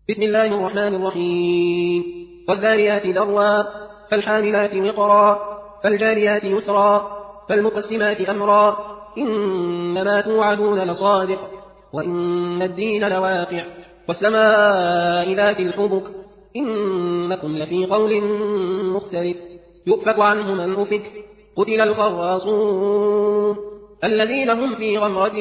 بسم الله الرحمن الرحيم والذاريات ذروا فالحاملات وقرا فالجاريات يسرا فالمقسمات أمرا إنما توعدون لصادق وإن الدين لواقع والسماء ذات الحبك إنكم لفي قول مختلف يؤفك عنه من أفك قتل الخراصون الذين هم في غمرة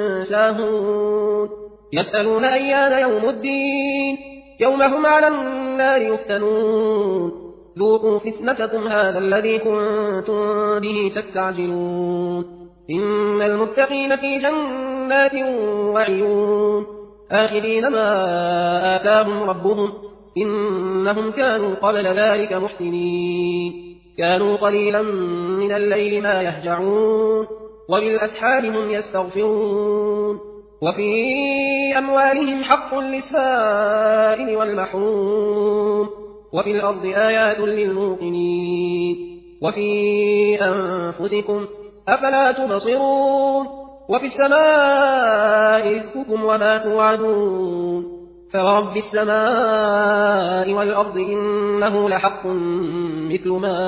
ساهون يسألون أيان يوم الدين يوم هم على النار يفتنون ذوقوا فتنتكم هذا الذي كنتم به تستعجلون إن المتقين في جنات وعيون آخذين ما آتاهم ربهم إنهم كانوا قبل ذلك محسنين كانوا قليلا من الليل ما يهجعون وبالأسحار هم يستغفرون وفي أموالهم حق للسائل والمحروم وفي الأرض آيات للموقنين وفي أنفسكم أفلا تبصرون وفي السماء رزقكم وما توعدون فرب السماء والأرض إنه لحق مثل ما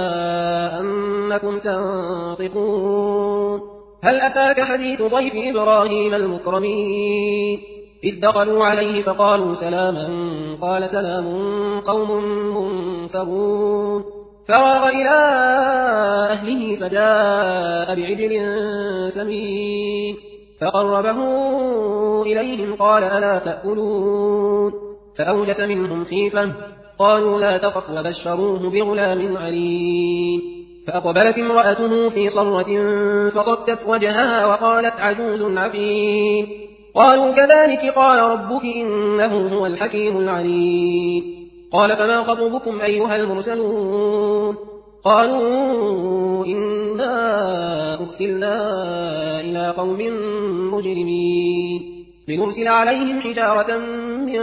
أنكم تنطقون هل أتاك حديث ضيف إبراهيم المكرمين إذ دخلوا عليه فقالوا سلاما قال سلام قوم منكرون فراغ إلى أهله فجاء بعجل سمين فقربه إليهم قال ألا تأكلون فأوجس منهم خيفة قالوا لا تخف وبشروه بغلام عليم فأقبلت امرأته في صرة فصدت وجهها وقالت عجوز عقيم قالوا كذلك قال ربك إنه هو الحكيم العليم قال فما خطبكم أيها المرسلون قالوا إنا أرسلنا إلى قوم مجرمين لنرسل عليهم حجارة من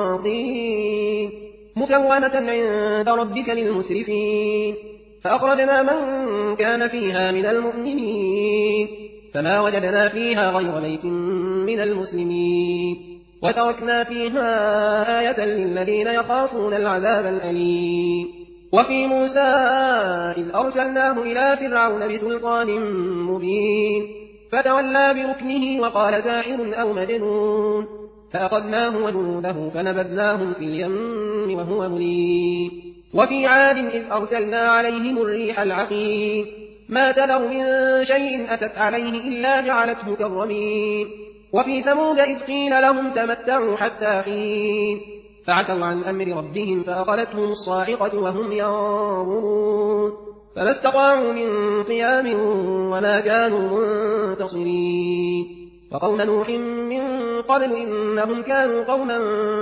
طين مسومة عند ربك للمسرفين فأخرجنا من كان فيها من المؤمنين فما وجدنا فيها غير بيت من المسلمين وتركنا فيها آية للذين يخافون العذاب الأليم وفي موسى إذ أرسلناه إلى فرعون بسلطان مبين فتولى بركنه وقال ساحر أو مجنون فأخذناه وجنوده فنبذناهم في اليم وهو مليم وفي عاد إذ أرسلنا عليهم الريح العقيم ما تذر من شيء أتت عليه إلا جعلته كالرميم وفي ثمود إذ قيل لهم تمتعوا حتى حين فعتوا عن أمر ربهم فأخذتهم الصاعقة وهم ينظرون فما استطاعوا من قيام وما كانوا منتصرين وقوم نوح من قبل إنهم كانوا قوما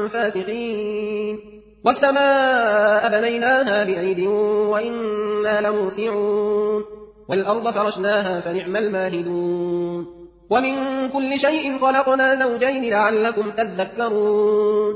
فاسقين والسماء بنيناها بأيد وإنا لموسعون والأرض فرشناها فنعم الماهدون ومن كل شيء خلقنا زوجين لعلكم تذكرون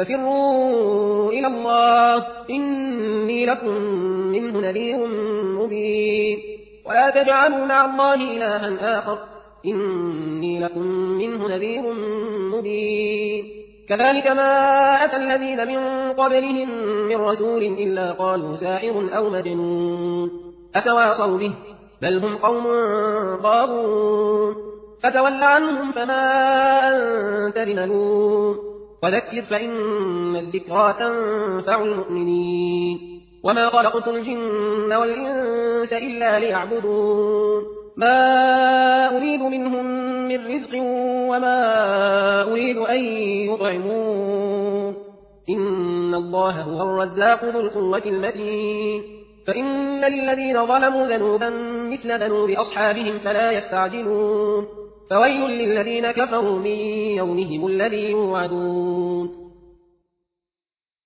ففروا إلى الله إني لكم منه نذير مبين ولا تجعلوا مع الله إلها آخر إني لكم منه نذير مبين كذلك ما أتى الذين من قبلهم من رسول إلا قالوا ساحر أو مجنون أتواصوا به بل هم قوم طاغون فتول عنهم فما أنت بملوم وذكر فإن الذكرى تنفع المؤمنين وما خلقت الجن والإنس إلا ليعبدون ما أريد منهم من رزق وما أريد أن يطعمون إن الله هو الرزاق ذو القوة المتين فإن للذين ظلموا ذنوبا مثل ذنوب أصحابهم فلا يستعجلون فويل للذين كفروا من يومهم الذي يوعدون